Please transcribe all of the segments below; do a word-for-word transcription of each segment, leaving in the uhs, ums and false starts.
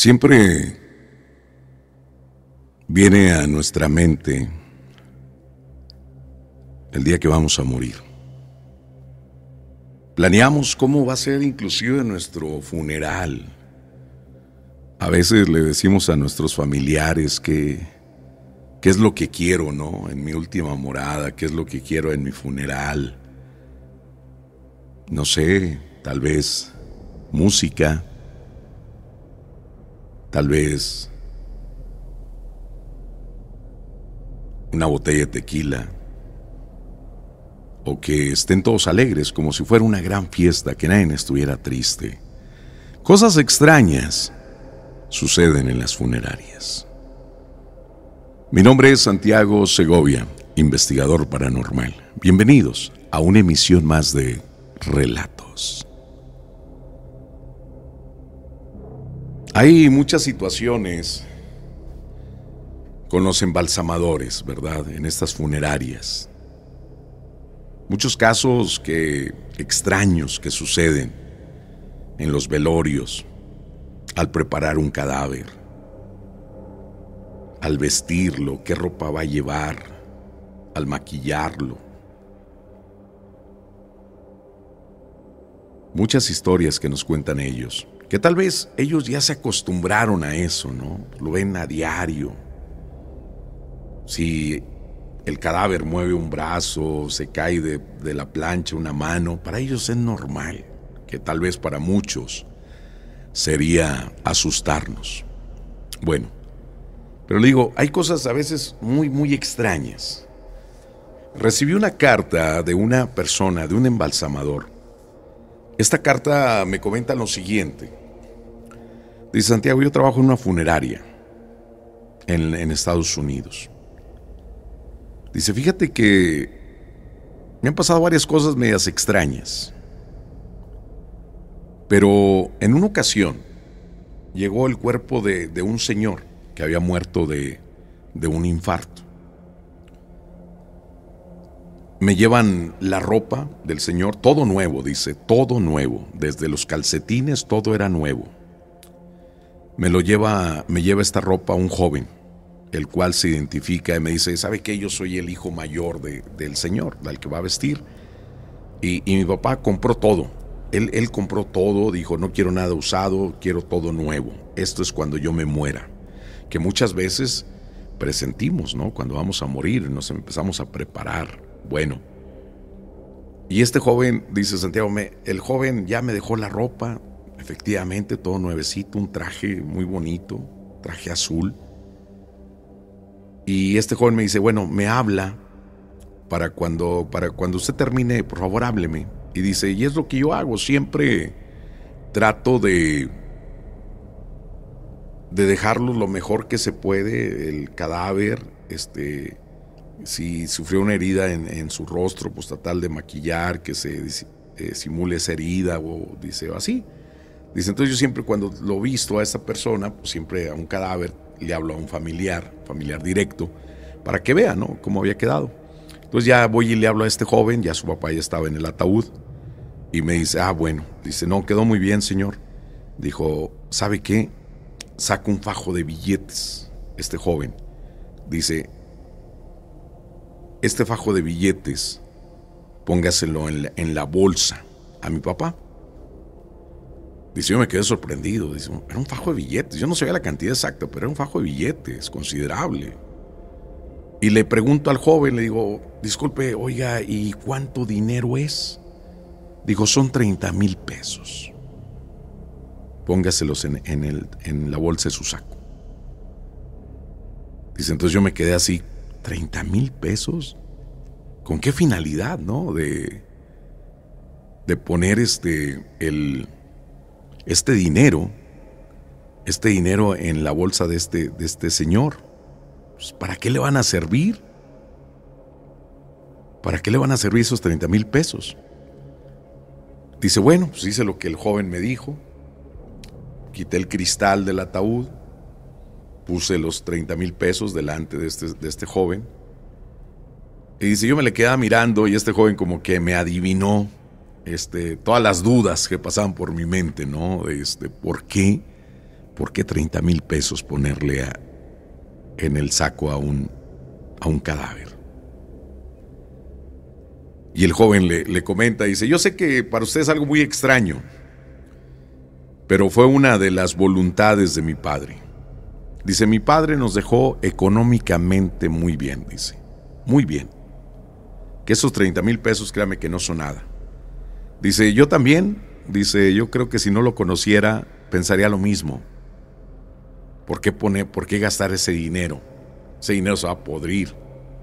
Siempre viene a nuestra mente el día que vamos a morir. Planeamos cómo va a ser inclusive nuestro funeral. A veces le decimos a nuestros familiares que qué es lo que quiero, ¿no? En mi última morada, qué es lo que quiero en mi funeral. No sé, tal vez música, tal vez una botella de tequila, o que estén todos alegres como si fuera una gran fiesta, que nadie estuviera triste. Cosas extrañas suceden en las funerarias. Mi nombre es Santiago Segovia, investigador paranormal. Bienvenidos a una emisión más de Relatos. Hay muchas situaciones con los embalsamadores, ¿verdad? En estas funerarias. Muchos casos que extraños que suceden en los velorios al preparar un cadáver, al vestirlo, qué ropa va a llevar, al maquillarlo. Muchas historias que nos cuentan ellos, que tal vez ellos ya se acostumbraron a eso, ¿no? Lo ven a diario. Si el cadáver mueve un brazo, se cae de, de la plancha una mano, para ellos es normal, que tal vez para muchos sería asustarnos. Bueno, pero le digo, hay cosas a veces muy, muy extrañas. Recibí una carta de una persona, de un embalsamador. Esta carta me comenta lo siguiente. Dice: Santiago, yo trabajo en una funeraria en, en Estados Unidos. Dice, fíjate que me han pasado varias cosas medias extrañas. Pero en una ocasión llegó el cuerpo de, de un señor que había muerto de, de un infarto. Me llevan la ropa del señor, todo nuevo, dice, todo nuevo. Desde los calcetines, todo era nuevo. Me lo lleva, me lleva esta ropa un joven, el cual se identifica y me dice, ¿sabe qué? Yo soy el hijo mayor de, del señor, del que va a vestir. Y, y mi papá compró todo. Él, él compró todo, dijo, no quiero nada usado, quiero todo nuevo. Esto es cuando yo me muera. Que muchas veces presentimos, ¿no? Cuando vamos a morir, nos empezamos a preparar. Bueno. Y este joven, dice Santiago, me, el joven ya me dejó la ropa, efectivamente, todo nuevecito, un traje muy bonito, traje azul. Y este joven me dice, bueno, me habla para cuando, para cuando usted termine, por favor, hábleme. Y dice, y es lo que yo hago, siempre trato de, de dejarlo lo mejor que se puede, el cadáver, este, si sufrió una herida en, en su rostro, pues tratar de maquillar, que se eh, simule esa herida, o dice, así. Dice, entonces yo siempre cuando lo visto a esa persona, pues siempre a un cadáver, le hablo a un familiar, familiar directo, para que vea, ¿no?, cómo había quedado. Entonces ya voy y le hablo a este joven, ya su papá ya estaba en el ataúd, y me dice, ah, bueno, dice, no, quedó muy bien, señor. Dijo, ¿sabe qué? Saca un fajo de billetes, este joven. Dice, este fajo de billetes, póngaselo en la, en la bolsa a mi papá. Dice, yo me quedé sorprendido. Dice, era un fajo de billetes. Yo no sabía la cantidad exacta, pero era un fajo de billetes, considerable. Y le pregunto al joven, le digo, disculpe, oiga, ¿y cuánto dinero es? Dijo, son treinta mil pesos. Póngaselos en, en, el, en la bolsa de su saco. Dice, entonces yo me quedé así, ¿treinta mil pesos? ¿Con qué finalidad, no? De, de poner este, el... este dinero, este dinero en la bolsa de este, de este señor. Pues, ¿para qué le van a servir? ¿Para qué le van a servir esos treinta mil pesos? Dice, bueno, pues hice lo que el joven me dijo. Quité el cristal del ataúd, puse los treinta mil pesos delante de este, de este joven. Y dice, yo me le quedaba mirando y este joven como que me adivinó Este, todas las dudas que pasaban por mi mente, ¿no? Este, ¿por qué? ¿por qué treinta mil pesos ponerle a, en el saco a un, a un cadáver? Y el joven le, le comenta, dice, yo sé que para usted es algo muy extraño, pero fue una de las voluntades de mi padre. Dice, mi padre nos dejó económicamente muy bien, dice, muy bien. Que esos treinta mil pesos, créame que no son nada. Dice, yo también, dice, yo creo que si no lo conociera, pensaría lo mismo. ¿Por qué poner, por qué gastar ese dinero? Ese dinero se va a podrir.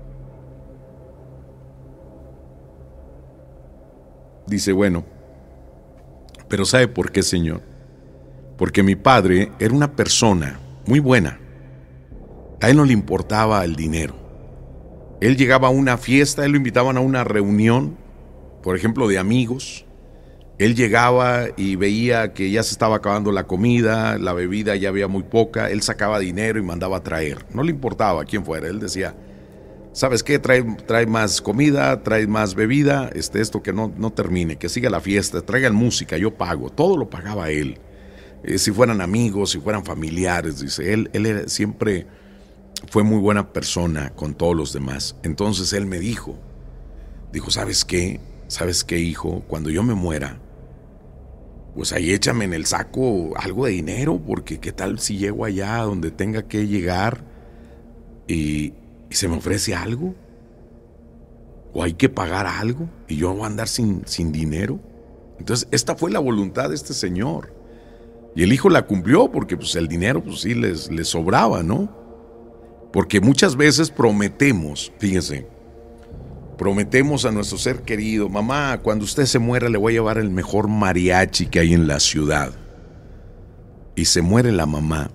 Dice, bueno, pero ¿sabe por qué, señor? Porque mi padre era una persona muy buena. A él no le importaba el dinero. Él llegaba a una fiesta, él lo invitaban a una reunión, por ejemplo, de amigos. Él llegaba y veía que ya se estaba acabando la comida, la bebida ya había muy poca, él sacaba dinero y mandaba a traer. No le importaba quién fuera, él decía, ¿sabes qué? Trae, trae más comida, trae más bebida, este, esto que no, no termine, que siga la fiesta, traigan música, yo pago. Todo lo pagaba él. Eh, si fueran amigos, si fueran familiares, dice, él, él era, siempre fue muy buena persona con todos los demás. Entonces él me dijo, dijo, ¿sabes qué? ¿Sabes qué, hijo? Cuando yo me muera, pues ahí échame en el saco algo de dinero, porque qué tal si llego allá donde tenga que llegar y, y se me ofrece algo, o hay que pagar algo y yo voy a andar sin, sin dinero. Entonces esta fue la voluntad de este señor y el hijo la cumplió, porque pues el dinero pues sí les, les sobraba, ¿no? Porque muchas veces prometemos, fíjense, prometemos a nuestro ser querido, mamá, cuando usted se muera le voy a llevar el mejor mariachi que hay en la ciudad. Y se muere la mamá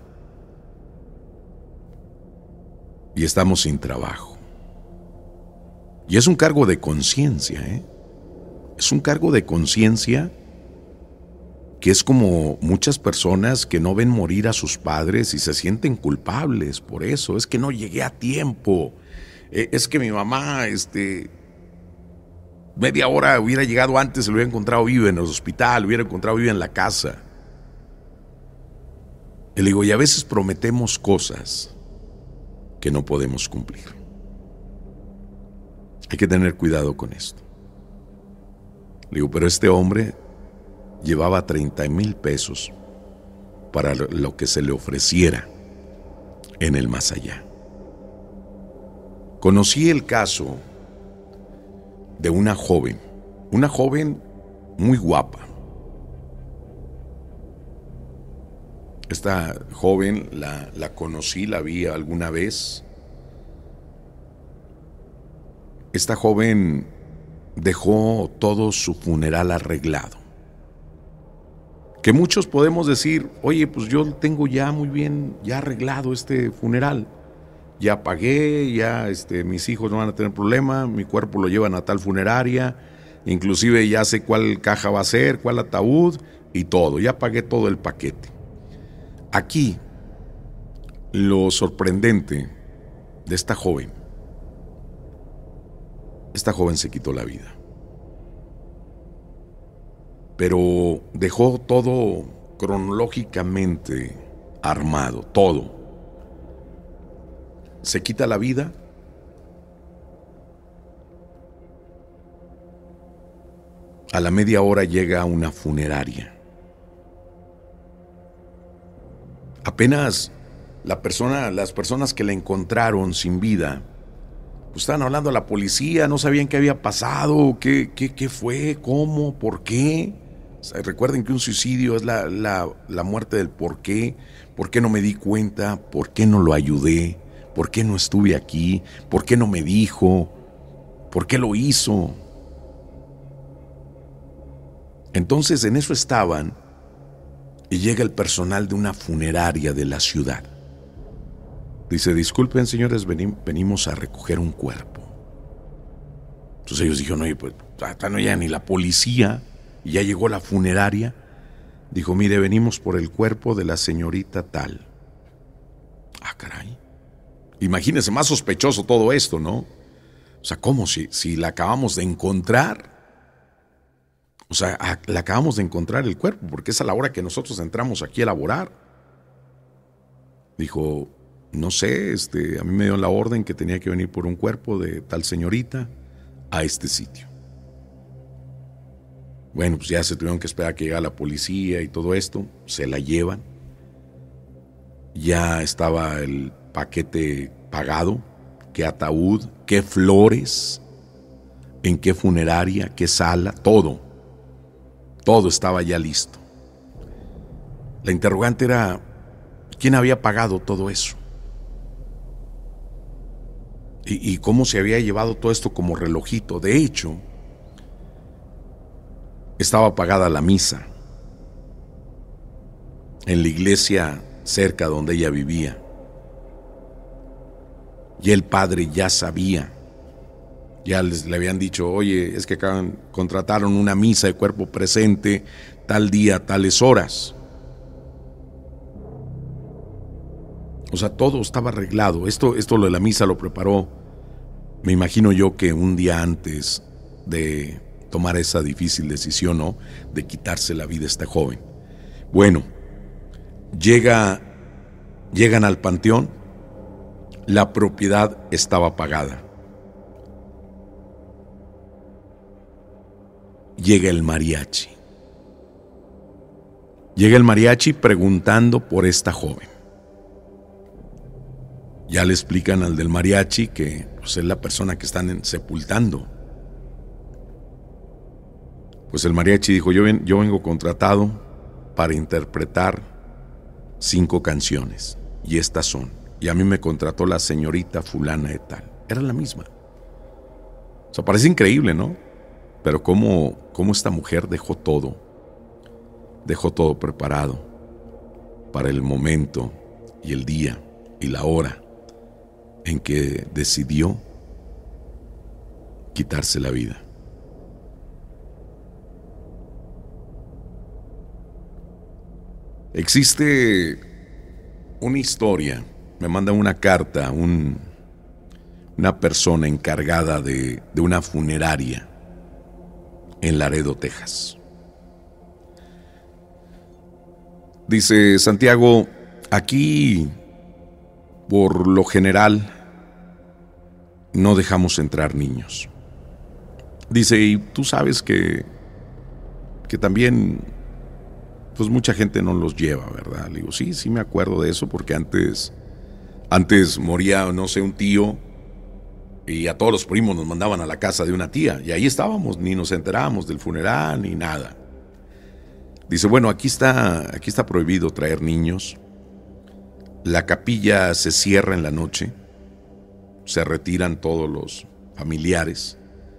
y estamos sin trabajo. Y es un cargo de conciencia, ¿eh? Es un cargo de conciencia que es como muchas personas que no ven morir a sus padres y se sienten culpables por eso. Es que no llegué a tiempo. Es que mi mamá, este, media hora hubiera llegado antes, se lo hubiera encontrado viva en el hospital, hubiera encontrado viva en la casa. Y le digo, y a veces prometemos cosas que no podemos cumplir. Hay que tener cuidado con esto. Le digo, pero este hombre llevaba treinta mil pesos para lo que se le ofreciera en el más allá. Conocí el caso de una joven, una joven muy guapa. Esta joven la, la conocí, la vi alguna vez. Esta joven dejó todo su funeral arreglado. Que muchos podemos decir, oye, pues yo tengo ya muy bien, ya arreglado este funeral. Ya pagué, ya este, mis hijos no van a tener problema, mi cuerpo lo llevan a tal funeraria, inclusive ya sé cuál caja va a ser, cuál ataúd y todo, ya pagué todo el paquete. Aquí, lo sorprendente de esta joven, esta joven se quitó la vida, pero dejó todo cronológicamente armado, todo. Se quita la vida, a la media hora llega a una funeraria. Apenas la persona, las personas que la encontraron sin vida, pues estaban hablando a la policía, no sabían qué había pasado, qué, qué, qué fue, cómo, por qué. O sea, recuerden que un suicidio es la, la, la muerte del por qué, por qué no me di cuenta, por qué no lo ayudé. ¿Por qué no estuve aquí? ¿Por qué no me dijo? ¿Por qué lo hizo? Entonces en eso estaban y llega el personal de una funeraria de la ciudad. Dice, disculpen señores, venim, venimos a recoger un cuerpo. Entonces ellos dijeron, oye, pues hasta no llega ni la policía y ya llegó la funeraria. Dijo, mire, venimos por el cuerpo de la señorita tal. Ah, caray. Imagínense, más sospechoso todo esto, ¿no? O sea, ¿cómo? Si, si la acabamos de encontrar. O sea, a, la acabamos de encontrar el cuerpo, porque es a la hora que nosotros entramos aquí a laborar. Dijo, no sé, este, a mí me dio la orden que tenía que venir por un cuerpo de tal señorita a este sitio. Bueno, pues ya se tuvieron que esperar a que llegara la policía y todo esto, se la llevan. Ya estaba el paquete pagado, qué ataúd, qué flores, en qué funeraria, qué sala, todo. Todo estaba ya listo. La interrogante era, ¿quién había pagado todo eso? Y, y cómo se había llevado todo esto como relojito. De hecho, estaba pagada la misa en la iglesia cerca donde ella vivía. Y el padre ya sabía, ya les, le habían dicho, oye, es que acaban, contrataron una misa de cuerpo presente tal día, tales horas. O sea, todo estaba arreglado. Esto, esto lo de la misa lo preparó, me imagino yo que un día antes de tomar esa difícil decisión, ¿no?, de quitarse la vida a esta joven. Bueno, llega, llegan al panteón, la propiedad estaba pagada. Llega el mariachi. Llega el mariachi preguntando por esta joven. Ya le explican al del mariachi que pues, es la persona que están sepultando. Pues el mariachi dijo, yo, ven, yo vengo contratado para interpretar cinco canciones, y estas son, y a mí me contrató la señorita fulana de tal. Era la misma. O sea, parece increíble, ¿no? Pero cómo, cómo esta mujer dejó todo, dejó todo preparado para el momento y el día y la hora en que decidió quitarse la vida. Existe una historia, me manda una carta un, una persona encargada de, de una funeraria en Laredo, Texas. Dice, Santiago, aquí por lo general no dejamos entrar niños. Dice, y tú sabes que, que también pues mucha gente no los lleva, ¿verdad? Le digo, sí, sí me acuerdo de eso, porque antes, antes moría, no sé, un tío, y a todos los primos nos mandaban a la casa de una tía, y ahí estábamos, ni nos enterábamos del funeral, ni nada. Dice, bueno, aquí está, aquí está prohibido traer niños. La capilla se cierra en la noche, se retiran todos los familiares,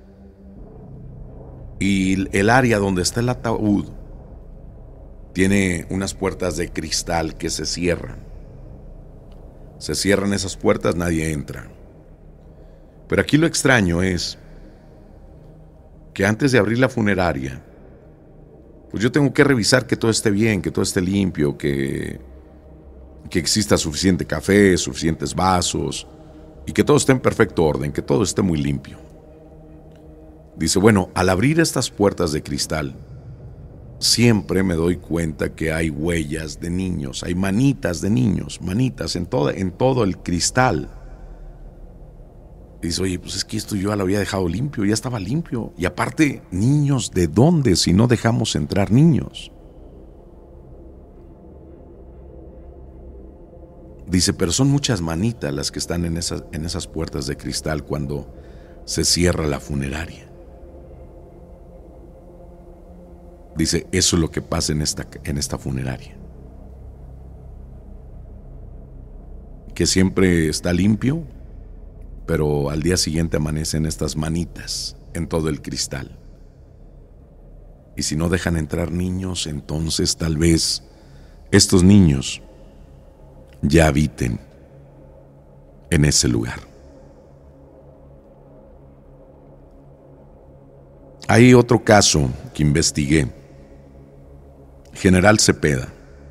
y el área donde está el ataúd tiene unas puertas de cristal que se cierran. Se cierran esas puertas, nadie entra. Pero aquí lo extraño es que antes de abrir la funeraria, pues yo tengo que revisar que todo esté bien, que todo esté limpio, que, que exista suficiente café, suficientes vasos, y que todo esté en perfecto orden, que todo esté muy limpio. Dice, bueno, al abrir estas puertas de cristal, siempre me doy cuenta que hay huellas de niños, hay manitas de niños, manitas en todo, en todo el cristal. Y dice, oye, pues es que esto yo ya lo había dejado limpio, ya estaba limpio. Y aparte, niños, ¿de dónde si no dejamos entrar niños? Dice, pero son muchas manitas las que están en esas, en esas puertas de cristal cuando se cierra la funeraria. Dice, eso es lo que pasa en esta, en esta funeraria. Que siempre está limpio, pero al día siguiente amanecen estas manitas en todo el cristal. Y si no dejan entrar niños, entonces tal vez estos niños ya habiten en ese lugar. Hay otro caso que investigué. General Cepeda.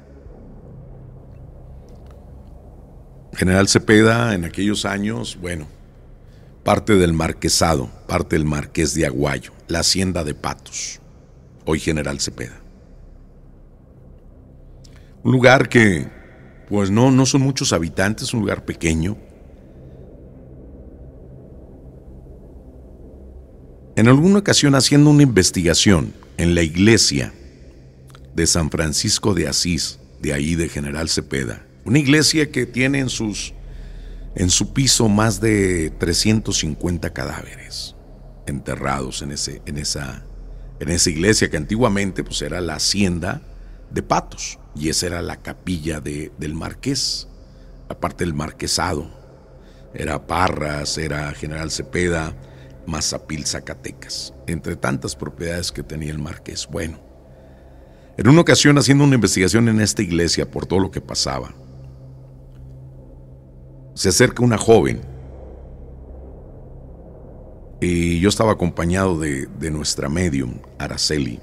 General Cepeda en aquellos años, bueno, parte del marquesado, parte del marqués de Aguayo, la hacienda de Patos, hoy General Cepeda. Un lugar que Pues no, no son muchos habitantes, es un lugar pequeño. En alguna ocasión, haciendo una investigación en la iglesia de San Francisco de Asís, de ahí de General Cepeda, una iglesia que tiene en, sus, en su piso más de trescientos cincuenta cadáveres enterrados en, ese, en, esa, en esa iglesia que antiguamente pues, era la hacienda de Patos, y esa era la capilla de, del marqués, aparte del marquesado. Era Parras, era General Cepeda, Mazapil, Zacatecas, entre tantas propiedades que tenía el marqués. Bueno, en una ocasión, haciendo una investigación en esta iglesia por todo lo que pasaba, se acerca una joven y yo estaba acompañado de, de nuestra medium, Araceli,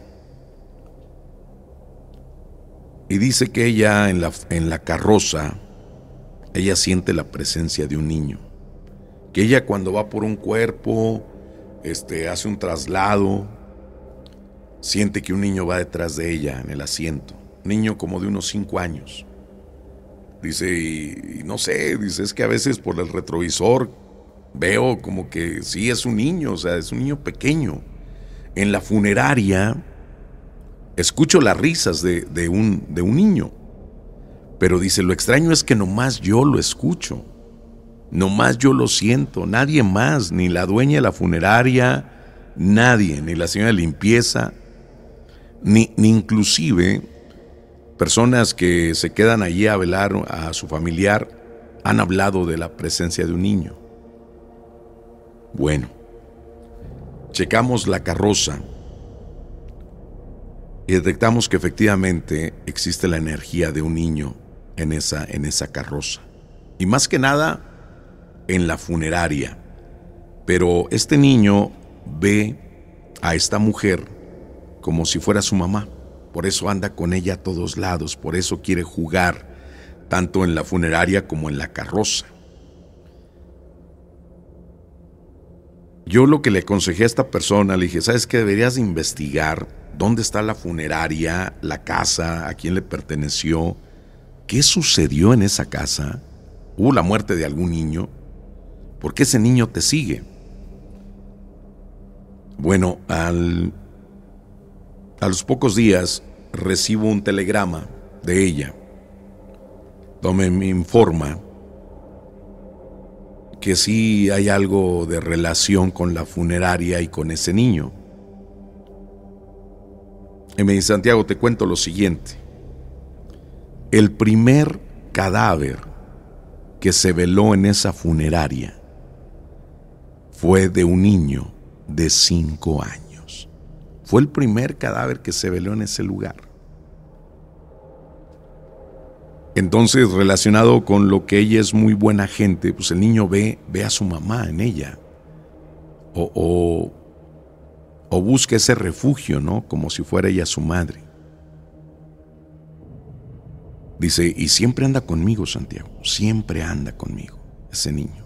y dice que ella en la, en la carroza, ella siente la presencia de un niño, que ella cuando va por un cuerpo, este, hace un traslado, siente que un niño va detrás de ella en el asiento, un niño como de unos cinco años. Dice, y, y no sé, dice, es que a veces por el retrovisor veo como que sí es un niño, o sea, es un niño pequeño. En la funeraria escucho las risas de, de, un, de un niño, pero dice, lo extraño es que nomás yo lo escucho, nomás yo lo siento, nadie más, ni la dueña de la funeraria, nadie, ni la señora de limpieza, ni, ni inclusive personas que se quedan allí a velar a su familiar han hablado de la presencia de un niño. Bueno, checamos la carroza y detectamos que efectivamente existe la energía de un niño en esa, en esa carroza. Y más que nada en la funeraria. Pero este niño ve a esta mujer como si fuera su mamá. Por eso anda con ella a todos lados. Por eso quiere jugar tanto en la funeraria como en la carroza. Yo lo que le aconsejé a esta persona, le dije, ¿sabes qué? Deberías de investigar dónde está la funeraria, la casa, a quién le perteneció, qué sucedió en esa casa, hubo la muerte de algún niño, ¿por qué ese niño te sigue? Bueno, al, a los pocos días recibo un telegrama de ella, donde me informa que sí hay algo de relación con la funeraria y con ese niño. Y me dice, Santiago, te cuento lo siguiente. El primer cadáver que se veló en esa funeraria fue de un niño de cinco años. Fue el primer cadáver que se veló en ese lugar. Entonces, relacionado con lo que ella es muy buena gente, pues el niño ve, ve a su mamá en ella. O, o, o busca ese refugio, ¿no? Como si fuera ella su madre. Dice, y siempre anda conmigo, Santiago, siempre anda conmigo, ese niño.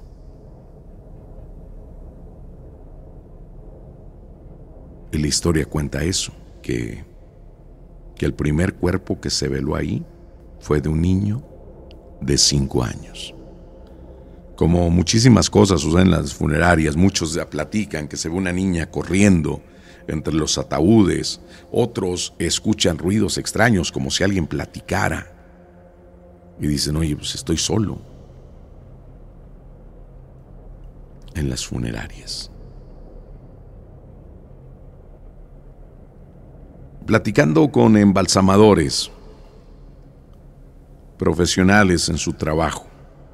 Y la historia cuenta eso, que, que el primer cuerpo que se veló ahí fue de un niño de cinco años. Como muchísimas cosas suceden en las funerarias, muchos ya platican que se ve una niña corriendo entre los ataúdes, otros escuchan ruidos extraños como si alguien platicara y dicen, oye, pues estoy solo en las funerarias. Platicando con embalsamadores profesionales en su trabajo,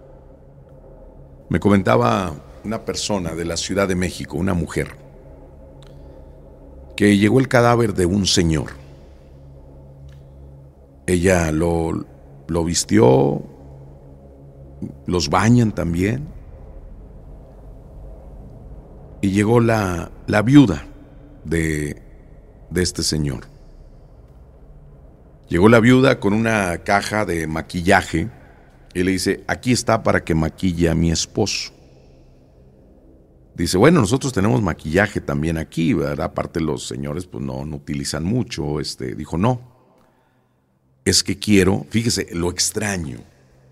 me comentaba una persona de la Ciudad de México, una mujer, que llegó el cadáver de un señor. Ella lo, lo vistió, los bañan también, y llegó la, la viuda de, de este señor. Llegó la viuda con una caja de maquillaje y le dice, aquí está para que maquille a mi esposo. Dice, bueno, nosotros tenemos maquillaje también aquí, ¿verdad? Aparte los señores pues no, no utilizan mucho. Este, dijo, no, es que quiero, fíjese, lo extraño,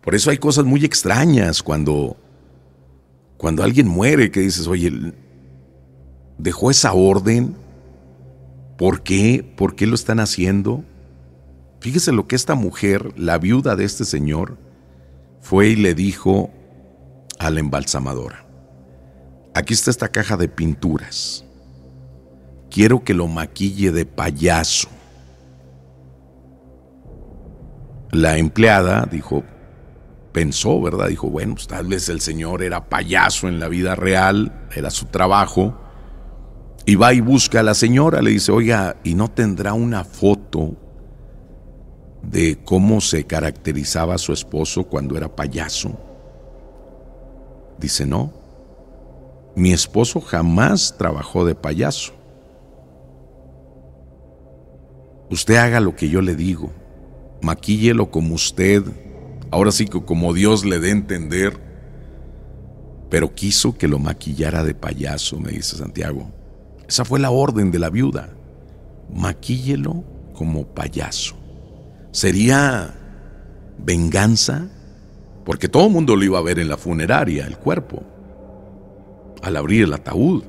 Por eso hay cosas muy extrañas cuando, cuando alguien muere, que dices, oye, dejó esa orden, ¿por qué? ¿Por qué lo están haciendo? Fíjese lo que esta mujer, la viuda de este señor, fue y le dijo a la embalsamadora: aquí está esta caja de pinturas, quiero que lo maquille de payaso. La empleada dijo, pensó, ¿verdad? Dijo, bueno, pues tal vez el señor era payaso en la vida real, era su trabajo, y va y busca a la señora, le dice, oiga, ¿y no tendrá una foto de cómo se caracterizaba su esposo cuando era payaso? Dice, no, mi esposo jamás trabajó de payaso. Usted haga lo que yo le digo, maquíllelo como usted, ahora sí que como Dios le dé a entender, pero quiso que lo maquillara de payaso, me dice Santiago. Esa fue la orden de la viuda, maquíllelo como payaso. ¿Sería venganza? Porque todo el mundo lo iba a ver en la funeraria, el cuerpo, al abrir el ataúd.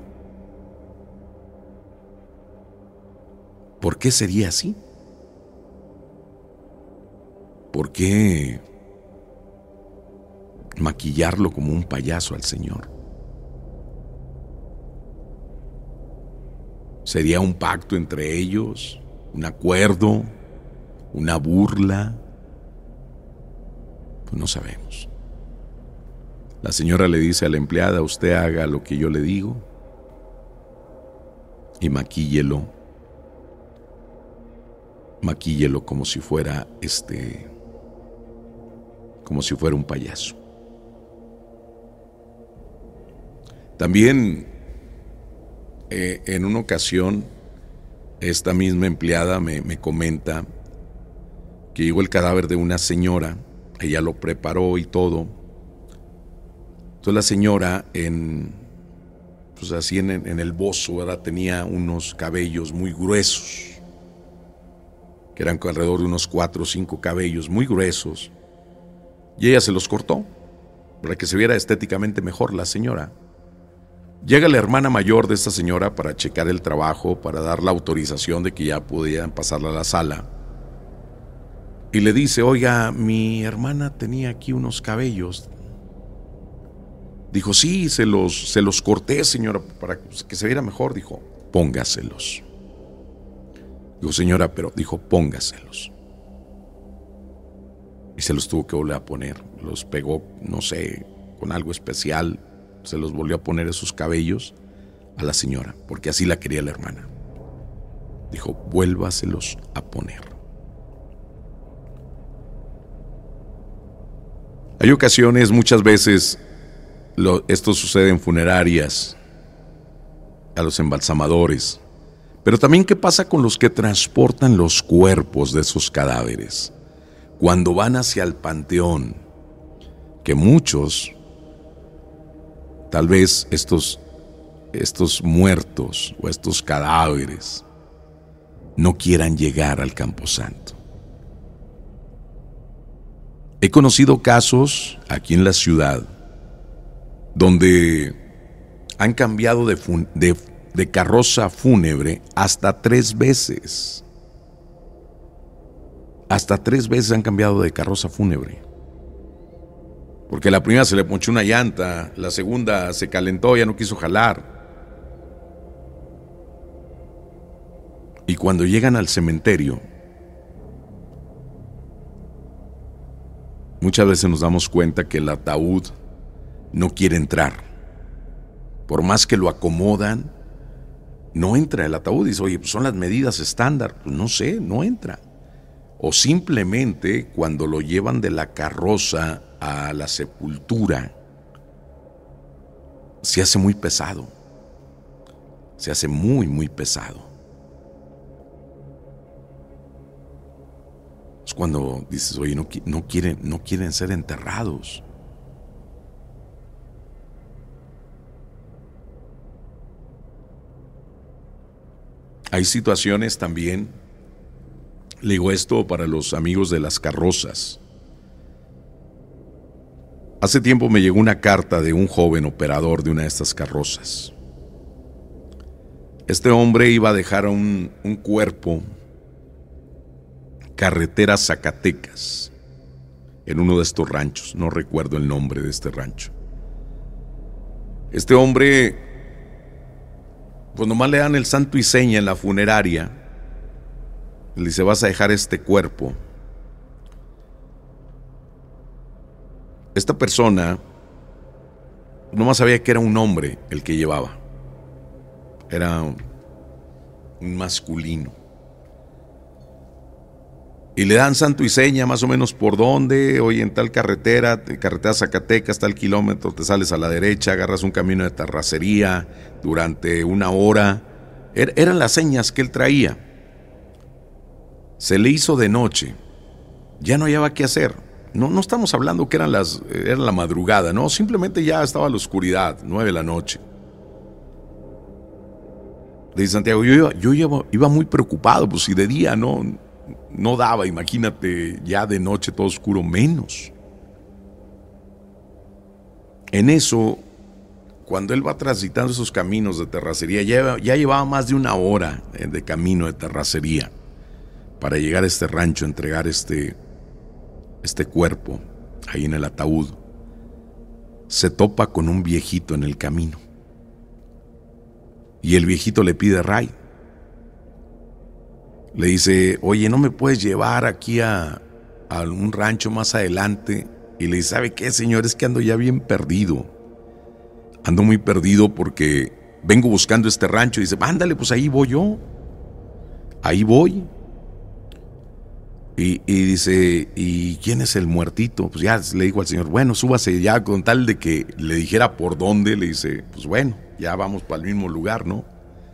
¿Por qué sería así? ¿Por qué maquillarlo como un payaso al Señor? ¿Sería un pacto entre ellos? ¿Un acuerdo? ¿Una burla? Pues no sabemos. La señora le dice a la empleada, usted haga lo que yo le digo y maquíllelo. Maquíllelo como si fuera este, como si fuera un payaso. También eh, en una ocasión esta misma empleada me, me comenta que llegó el cadáver de una señora, ella lo preparó y todo. Entonces la señora en, pues así en, en el bozo, ¿verdad? Tenía unos cabellos muy gruesos, que eran alrededor de unos cuatro o cinco cabellos muy gruesos, y ella se los cortó para que se viera estéticamente mejor la señora. Llega la hermana mayor de esta señora para checar el trabajo, para dar la autorización de que ya podían pasarla a la sala, y le dice, oiga, mi hermana tenía aquí unos cabellos. Dijo, sí, se los, se los corté, señora, para que se viera mejor. Dijo, póngaselos. Dijo, señora, pero dijo, póngaselos. Y se los tuvo que volver a poner. Los pegó, no sé, con algo especial. Se los volvió a poner esos cabellos a la señora, porque así la quería la hermana. Dijo, vuélvaselos a poner. Hay ocasiones, muchas veces, lo, esto sucede en funerarias, a los embalsamadores. Pero también, ¿qué pasa con los que transportan los cuerpos de esos cadáveres? Cuando van hacia el panteón, que muchos, tal vez estos, estos muertos o estos cadáveres, no quieran llegar al camposanto. He conocido casos aquí en la ciudad donde han cambiado de, fun- de, de carroza fúnebre hasta tres veces. Hasta tres veces han cambiado de carroza fúnebre. Porque la primera se le ponchó una llanta, la segunda se calentó, ya no quiso jalar. Y cuando llegan al cementerio, muchas veces nos damos cuenta que el ataúd no quiere entrar. Por más que lo acomodan, no entra el ataúd. Dice, oye, pues son las medidas estándar. Pues no sé, no entra. O simplemente cuando lo llevan de la carroza a la sepultura, se hace muy pesado. Se hace muy, muy pesado. Es cuando dices, oye, no, no, quieren, no quieren ser enterrados. Hay situaciones también, le digo esto para los amigos de las carrozas, Hace tiempo me llegó una carta de un joven operador de una de estas carrozas. Este hombre iba a dejar un, un cuerpo carretera Zacatecas, en uno de estos ranchos, no recuerdo el nombre de este rancho. Este hombre, pues nomás le dan el santo y seña en la funeraria, le dice, vas a dejar este cuerpo. Esta persona nomás sabía que era un hombre el que llevaba, era un, un masculino. Y le dan santo y seña más o menos por dónde, oye, en tal carretera, carretera Zacatecas, tal kilómetro, te sales a la derecha, agarras un camino de terracería durante una hora. Er, eran las señas que él traía. Se le hizo de noche, ya no hallaba qué hacer. No, no estamos hablando que eran las, era la madrugada, no, simplemente ya estaba la oscuridad, nueve de la noche. Dice Santiago, yo, iba, yo iba, iba muy preocupado, pues si de día no... No daba, imagínate, ya de noche todo oscuro, menos. En eso, cuando él va transitando esos caminos de terracería, ya, ya llevaba más de una hora de camino de terracería para llegar a este rancho, entregar este, este cuerpo ahí en el ataúd. Se topa con un viejito en el camino. Y el viejito le pide ray. Le dice, oye, ¿no me puedes llevar aquí a, a un rancho más adelante? Y le dice, ¿sabe qué, señor? Es que ando ya bien perdido. Ando muy perdido porque vengo buscando este rancho. Y dice, ándale, pues ahí voy yo. Ahí voy. Y, y dice, ¿y quién es el muertito? Pues ya le dijo al señor, bueno, súbase ya, con tal de que le dijera por dónde. Le dice, pues bueno, ya vamos para el mismo lugar, ¿no?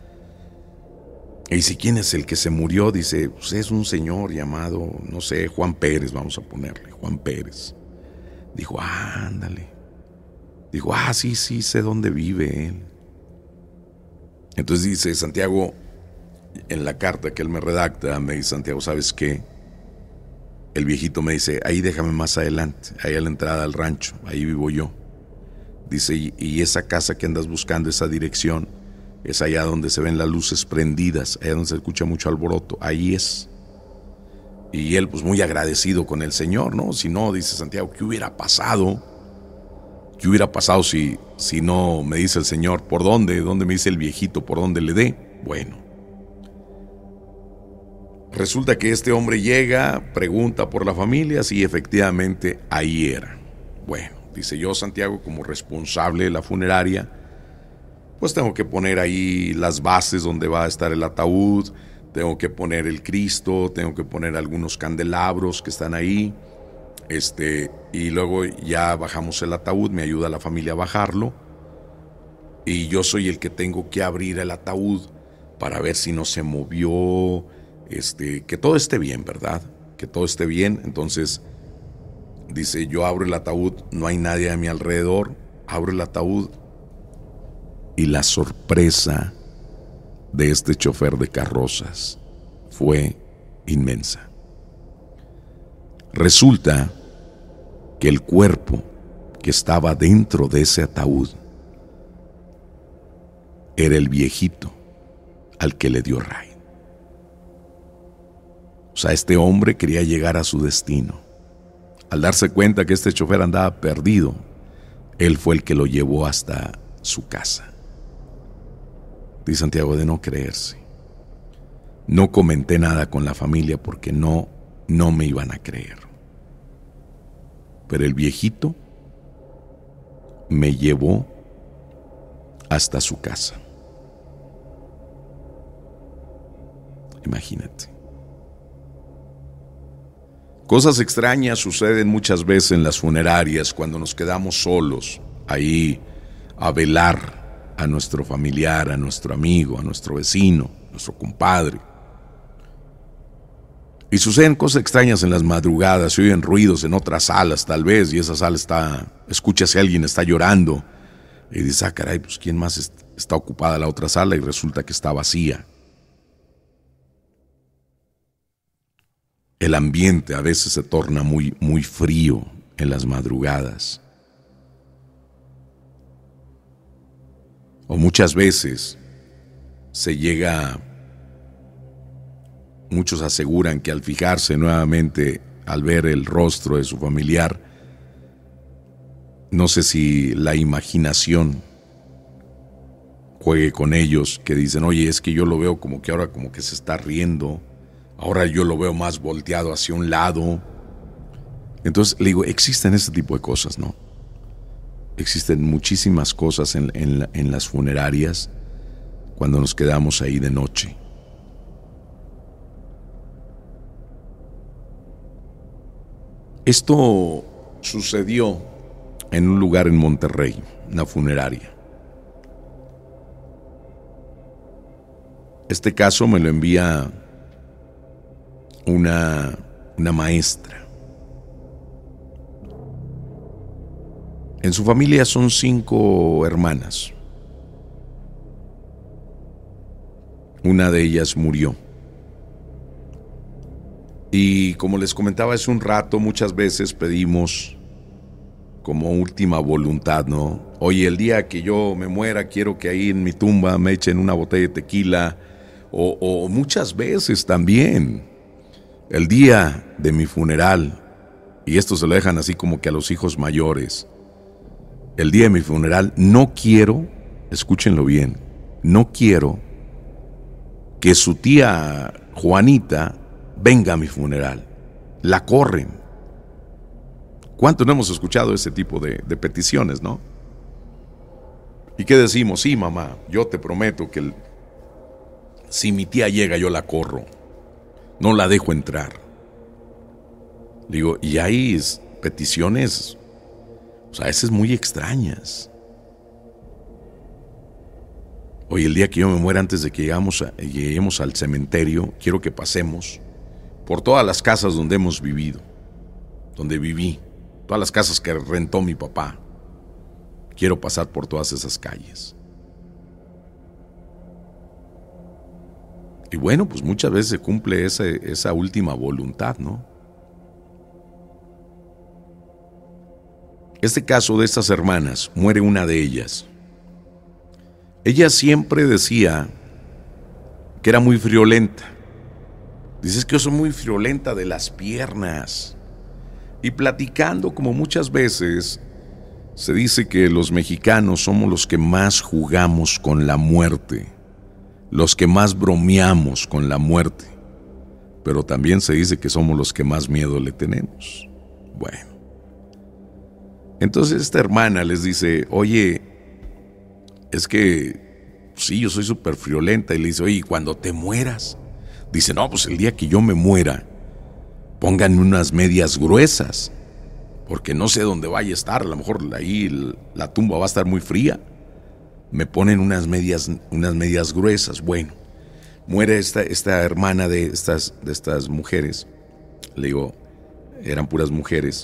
Y dice, ¿quién es el que se murió? Dice, pues es un señor llamado, no sé, Juan Pérez, vamos a ponerle, Juan Pérez. Dijo, ah, ándale. Dijo, ah, sí, sí, sé dónde vive él. Entonces dice Santiago, en la carta que él me redacta, me dice, Santiago, ¿sabes qué? El viejito me dice, ahí déjame más adelante, ahí a la entrada al rancho, ahí vivo yo. Dice, y, y esa casa que andas buscando, esa dirección, es allá donde se ven las luces prendidas, allá donde se escucha mucho alboroto, ahí es. Y él pues muy agradecido con el Señor, ¿no? Si no, dice Santiago, ¿qué hubiera pasado? ¿Qué hubiera pasado si, si no me dice el Señor por dónde? ¿Dónde me dice el viejito por dónde le dé? Bueno. Resulta que este hombre llega, pregunta por la familia, sí, efectivamente ahí era. Bueno, dice yo, Santiago, como responsable de la funeraria, pues tengo que poner ahí las bases donde va a estar el ataúd, tengo que poner el Cristo, tengo que poner algunos candelabros que están ahí, este, y luego ya bajamos el ataúd, me ayuda la familia a bajarlo, y yo soy el que tengo que abrir el ataúd para ver si no se movió, este, que todo esté bien, ¿verdad? Que todo esté bien. Entonces, dice, yo abro el ataúd, no hay nadie a mi alrededor, abro el ataúd, y la sorpresa de este chofer de carrozas fue inmensa. Resulta que el cuerpo que estaba dentro de ese ataúd era el viejito al que le dio ray. O sea, este hombre quería llegar a su destino. Al darse cuenta que este chofer andaba perdido, él fue el que lo llevó hasta su casa. Dice Santiago, de no creerse. No comenté nada con la familia porque no, no me iban a creer. Pero el viejito me llevó hasta su casa. Imagínate. Cosas extrañas suceden muchas veces en las funerarias cuando nos quedamos solos ahí a velar a nuestro familiar, a nuestro amigo, a nuestro vecino, a nuestro compadre. Y suceden cosas extrañas en las madrugadas, se oyen ruidos en otras salas tal vez, y esa sala está, escucha si alguien está llorando, y dice, ah, caray, pues ¿quién más est- está ocupada la otra sala? Y resulta que está vacía. El ambiente a veces se torna muy, muy frío en las madrugadas. O muchas veces se llega, muchos aseguran que al fijarse nuevamente, al ver el rostro de su familiar, no sé si la imaginación juegue con ellos, que dicen, oye, es que yo lo veo como que ahora como que se está riendo, ahora yo lo veo más volteado hacia un lado. Entonces le digo, existen ese tipo de cosas, ¿no? Existen muchísimas cosas en, en, en las funerarias cuando nos quedamos ahí de noche. Esto sucedió en un lugar en Monterrey, una funeraria. Este caso me lo envía una, una maestra. En su familia son cinco hermanas. Una de ellas murió. Y como les comentaba hace un rato, muchas veces pedimos como última voluntad, ¿no? Oye, el día que yo me muera, quiero que ahí en mi tumba me echen una botella de tequila. O, o muchas veces también, el día de mi funeral, y esto se lo dejan así como que a los hijos mayores, el día de mi funeral, no quiero, escúchenlo bien, no quiero que su tía Juanita venga a mi funeral. La corren. ¿Cuánto no hemos escuchado ese tipo de, de peticiones, no? ¿Y qué decimos? Sí, mamá, yo te prometo que el, si mi tía llega, yo la corro. No la dejo entrar. Digo, y hay peticiones, o sea, esas muy extrañas. Hoy, el día que yo me muera, antes de que llegamos a, lleguemos al cementerio, quiero que pasemos por todas las casas donde hemos vivido, donde viví, todas las casas que rentó mi papá. Quiero pasar por todas esas calles. Y bueno, pues muchas veces se cumple esa, esa última voluntad, ¿no? Este caso de estas hermanas, muere una de ellas. Ella siempre decía que era muy friolenta. Dices que yo soy muy friolenta de las piernas. Y platicando, como muchas veces, se dice que los mexicanos somos los que más jugamos con la muerte, los que más bromeamos con la muerte, pero también se dice que somos los que más miedo le tenemos. Bueno, entonces esta hermana les dice, oye, es que sí, yo soy súper friolenta. Y le dice, oye, ¿y cuando te mueras? Dice, no, pues el día que yo me muera, pónganme unas medias gruesas, porque no sé dónde vaya a estar, a lo mejor ahí la tumba va a estar muy fría. Me ponen unas medias, unas medias gruesas. Bueno, muere esta, esta hermana de estas, de estas mujeres. Le digo, eran puras mujeres.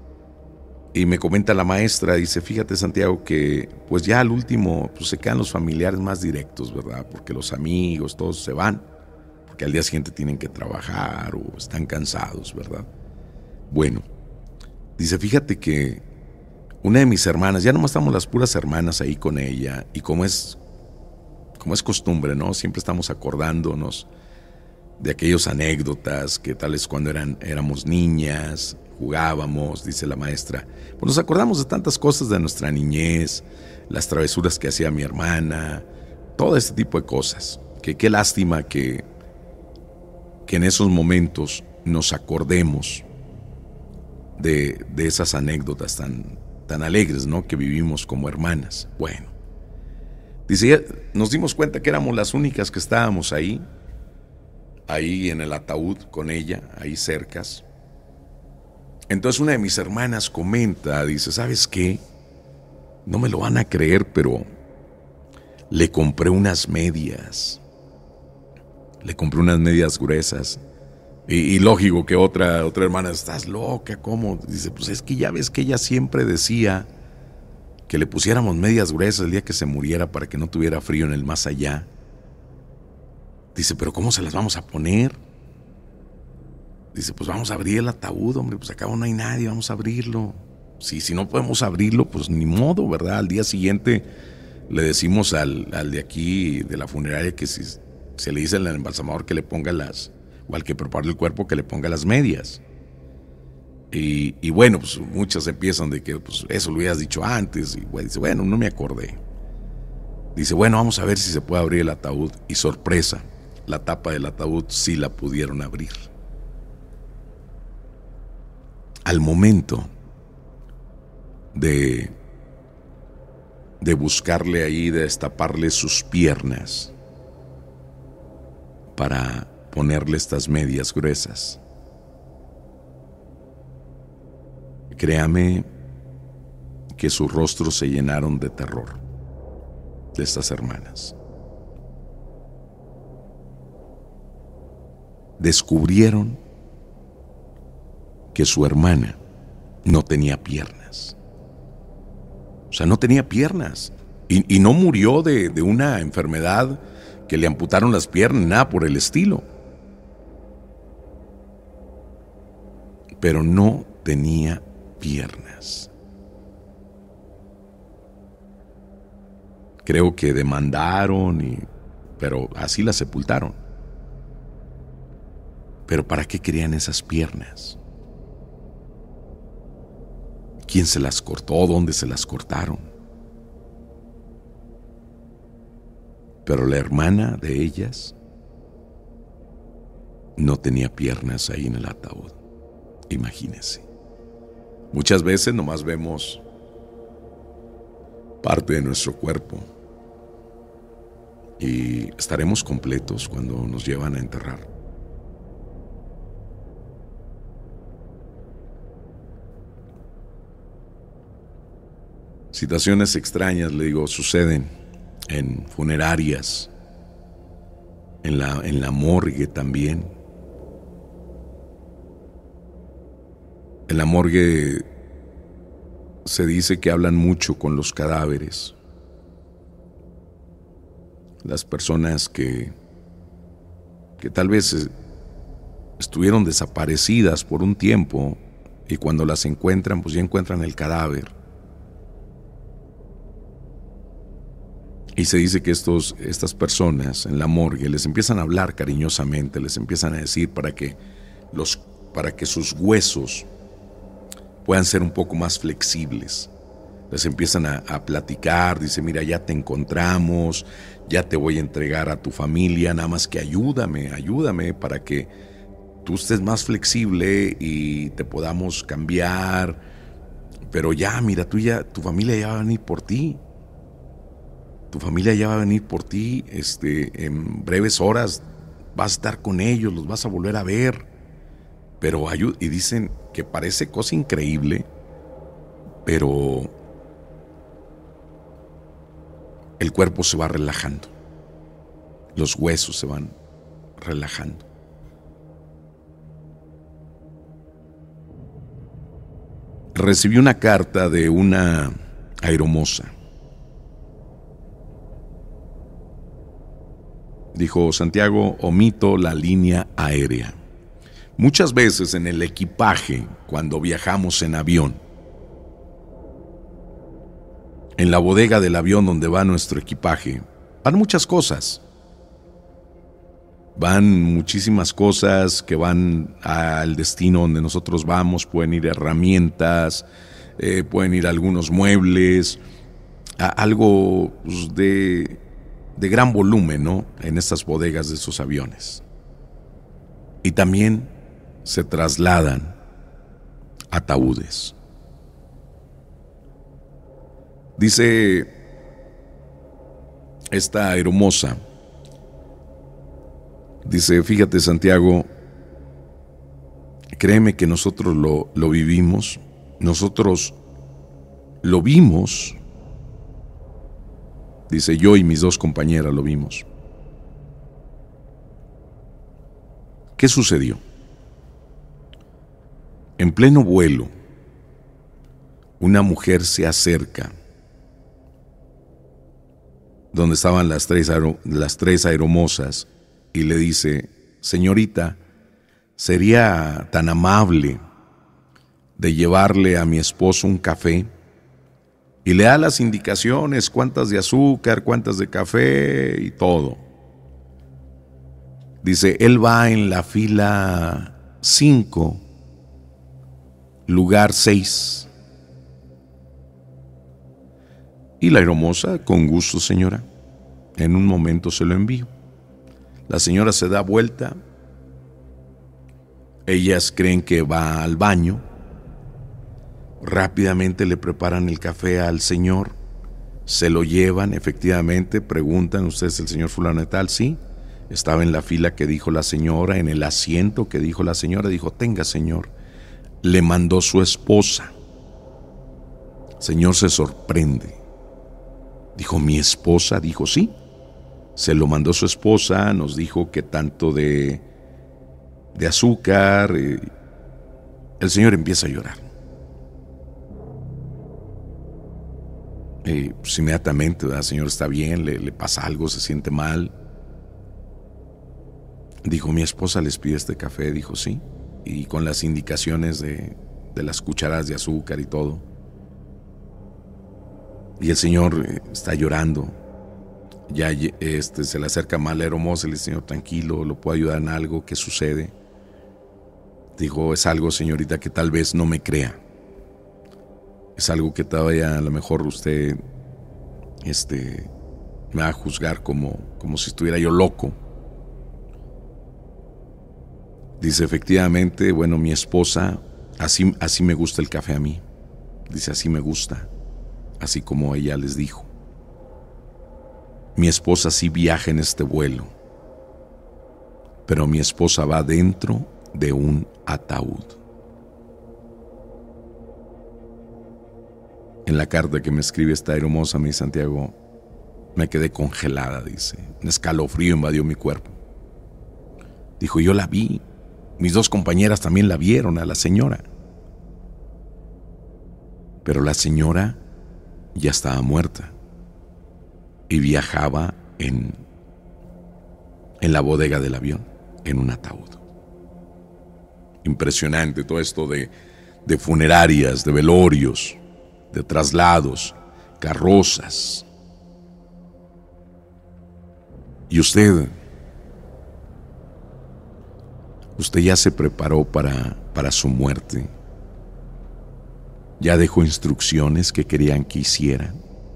Y me comenta la maestra, dice, fíjate, Santiago, que pues ya al último pues se quedan los familiares más directos, ¿verdad? Porque los amigos, todos se van, porque al día siguiente tienen que trabajar o están cansados, ¿verdad? Bueno, dice, fíjate que una de mis hermanas, ya nomás estamos las puras hermanas ahí con ella, y como es, como es costumbre, ¿no? Siempre estamos acordándonos de aquellas anécdotas que tales cuando eran, éramos niñas, jugábamos, dice la maestra. Pues nos acordamos de tantas cosas de nuestra niñez, las travesuras que hacía mi hermana, todo este tipo de cosas. Que qué lástima que, que en esos momentos nos acordemos de, de esas anécdotas tan, tan alegres, ¿no? Que vivimos como hermanas. Bueno, dice, nos dimos cuenta que éramos las únicas que estábamos ahí, ahí en el ataúd con ella, ahí cercas. Entonces una de mis hermanas comenta, dice, ¿sabes qué? No me lo van a creer, pero le compré unas medias. Le compré unas medias gruesas. Y, y lógico que otra, otra hermana, ¿estás loca? ¿Cómo? Dice, pues es que ya ves que ella siempre decía que le pusiéramos medias gruesas el día que se muriera para que no tuviera frío en el más allá. Dice, ¿pero cómo se las vamos a poner? Dice, pues vamos a abrir el ataúd, hombre, pues acá no hay nadie, vamos a abrirlo. Sí, si no podemos abrirlo, pues ni modo, ¿verdad? Al día siguiente Le decimos al, al de aquí, de la funeraria, que si se le dice al embalsamador que le ponga las, o al que prepara el cuerpo que le ponga las medias. Y, y bueno, pues muchas empiezan de que pues, eso lo hubieras dicho antes. Y bueno, dice, bueno, no me acordé. Dice, bueno, vamos a ver si se puede abrir el ataúd. Y sorpresa, la tapa del ataúd sí la pudieron abrir. Al momento de, de buscarle ahí, de destaparle sus piernas para ponerle estas medias gruesas, créame que sus rostros se llenaron de terror, de estas hermanas. Descubrieron que su hermana no tenía piernas. O sea, no tenía piernas. Y, y no murió de, de una enfermedad que le amputaron las piernas, nada por el estilo. Pero no tenía piernas. Creo que demandaron, y, pero así la sepultaron. Pero ¿para qué querían esas piernas? ¿Quién se las cortó? ¿Dónde se las cortaron? Pero la hermana de ellas no tenía piernas ahí en el ataúd. Imagínense. Muchas veces nomás vemos parte de nuestro cuerpo y estaremos completos cuando nos llevan a enterrar. Situaciones extrañas, le digo, suceden en funerarias, en la, en la morgue también. En la morgue se dice que hablan mucho con los cadáveres. Las personas que, que tal vez estuvieron desaparecidas por un tiempo y cuando las encuentran, pues ya encuentran el cadáver. Y se dice que estos, estas personas en la morgue les empiezan a hablar cariñosamente, les empiezan a decir para que, los, para que sus huesos puedan ser un poco más flexibles. Les empiezan a, a platicar, dice, mira, ya te encontramos, ya te voy a entregar a tu familia, nada más que ayúdame, ayúdame para que tú estés más flexible y te podamos cambiar. Pero ya, mira, tú ya, tu familia ya va a venir por ti. Tu familia ya va a venir por ti, este, en breves horas vas a estar con ellos, los vas a volver a ver. Pero ayud- y dicen que parece cosa increíble, pero el cuerpo se va relajando, los huesos se van relajando. Recibí una carta de una aeromoza. Dijo, Santiago, omito la línea aérea. Muchas veces en el equipaje, cuando viajamos en avión, en la bodega del avión donde va nuestro equipaje, van muchas cosas. Van muchísimas cosas que van al destino donde nosotros vamos. Pueden ir herramientas, eh, pueden ir algunos muebles, a algo pues, de... de gran volumen, ¿no? En estas bodegas de esos aviones. Y también se trasladan ataúdes. Dice esta hermosa, dice, fíjate Santiago, créeme que nosotros lo, lo vivimos, nosotros lo vimos. Dice, yo y mis dos compañeras lo vimos. ¿Qué sucedió? En pleno vuelo, una mujer se acerca donde estaban las tres, aer- las tres aeromosas y le dice, señorita, ¿sería tan amable de llevarle a mi esposo un café Y le da las indicaciones, cuántas de azúcar, cuántas de café y todo. Dice, él va en la fila cinco, lugar seis. Y la hermosa, con gusto, señora, en un momento se lo envío. La señora se da vuelta. Ellas creen que va al baño. Rápidamente le preparan el café al señor. Se lo llevan, efectivamente, preguntan, ¿usted es el señor fulano de tal? Sí. Estaba en la fila que dijo la señora, en el asiento que dijo la señora. Dijo, tenga, señor. Le mandó su esposa. Señor se sorprende. Dijo, ¿mi esposa? Dijo, sí. Se lo mandó su esposa, nos dijo que tanto de, de azúcar. Eh, el señor empieza a llorar. Eh, pues inmediatamente, ¿verdad? Señor, está bien, le, le pasa algo, se siente mal. Dijo, mi esposa les pide este café. Dijo, sí. Y con las indicaciones de, de las cucharadas de azúcar y todo. Y el señor eh, está llorando. Ya este, se le acerca mal la hermosa y le dice, señor, tranquilo, ¿lo puedo ayudar en algo? ¿Qué sucede? Dijo, es algo, señorita, que tal vez no me crea. Es algo que todavía a lo mejor usted este, me va a juzgar como, como si estuviera yo loco. Dice, efectivamente, bueno, mi esposa, así, así me gusta el café a mí. Dice, así me gusta, así como ella les dijo. Mi esposa sí viaja en este vuelo, pero mi esposa va dentro de un ataúd. En la carta que me escribe esta hermosa, mi Santiago, me quedé congelada, dice. Un escalofrío invadió mi cuerpo. Dijo, yo la vi. Mis dos compañeras también la vieron a la señora. Pero la señora ya estaba muerta y viajaba en, en la bodega del avión, en un ataúd. Impresionante todo esto de, de funerarias, de velorios, de traslados, carrozas. Y usted, usted ya se preparó para, para su muerte. Ya dejó instrucciones que querían que hicieran.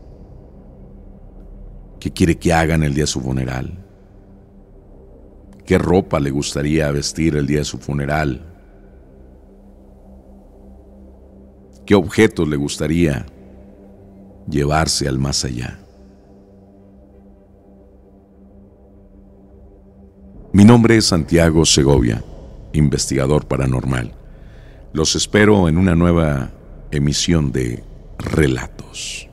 ¿Qué quiere que hagan el día de su funeral? ¿Qué ropa le gustaría vestir el día de su funeral? ¿Qué objetos le gustaría llevarse al más allá? Mi nombre es Santiago Segovia, investigador paranormal. Los espero en una nueva emisión de Relatos.